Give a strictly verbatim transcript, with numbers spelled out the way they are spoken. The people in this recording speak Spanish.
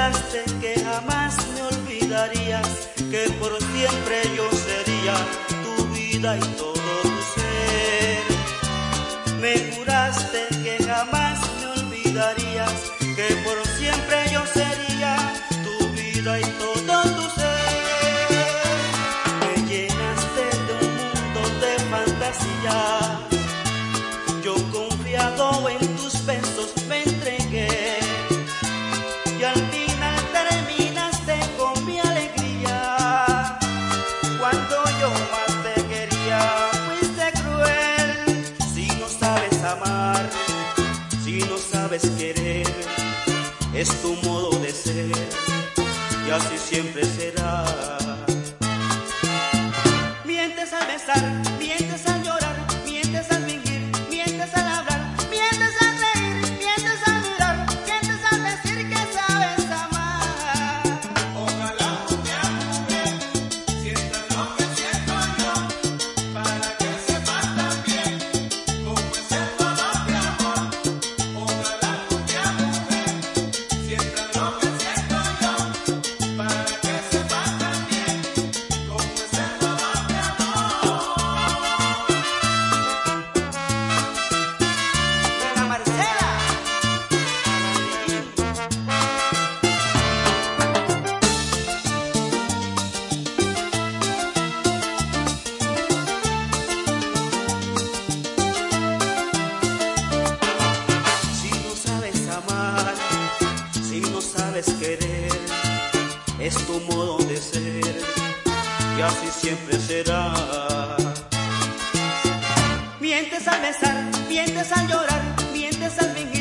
juraste que jamás me olvidarías, que por siempre yo sería tu vida y todo tu ser. Me juraste que jamás me olvidarías, que por siempre yo sería tu vida y todo tu ser. Me llenaste de un mundo de fantasía, yo confiado en tus besos me entregué, y al final terminaste con mi alegría. Cuando yo más te quería, fuiste cruel. Si no sabes amar, si no sabes querer, es tu modo de ser, y así siempre será. Mientes al besar, mientes al llorar, mientes al fingir, mientes al hablar, mientes al reír, mientes al mirar, mientes al decir que sabes amar. Ojalá mujer, mujer, sientas lo que siento yo, para que sepas también cómo es el dolor de amor. Ojalá mujer, mujer, sientas lo que siento yo, para que sepas también cómo es el dolor de amor. Buena Marcela. Si no sabes amar, si no sabes querer, es tu modo de ser, y así siempre será. Mientes al besar, mientes al llorar, mientes al fingir.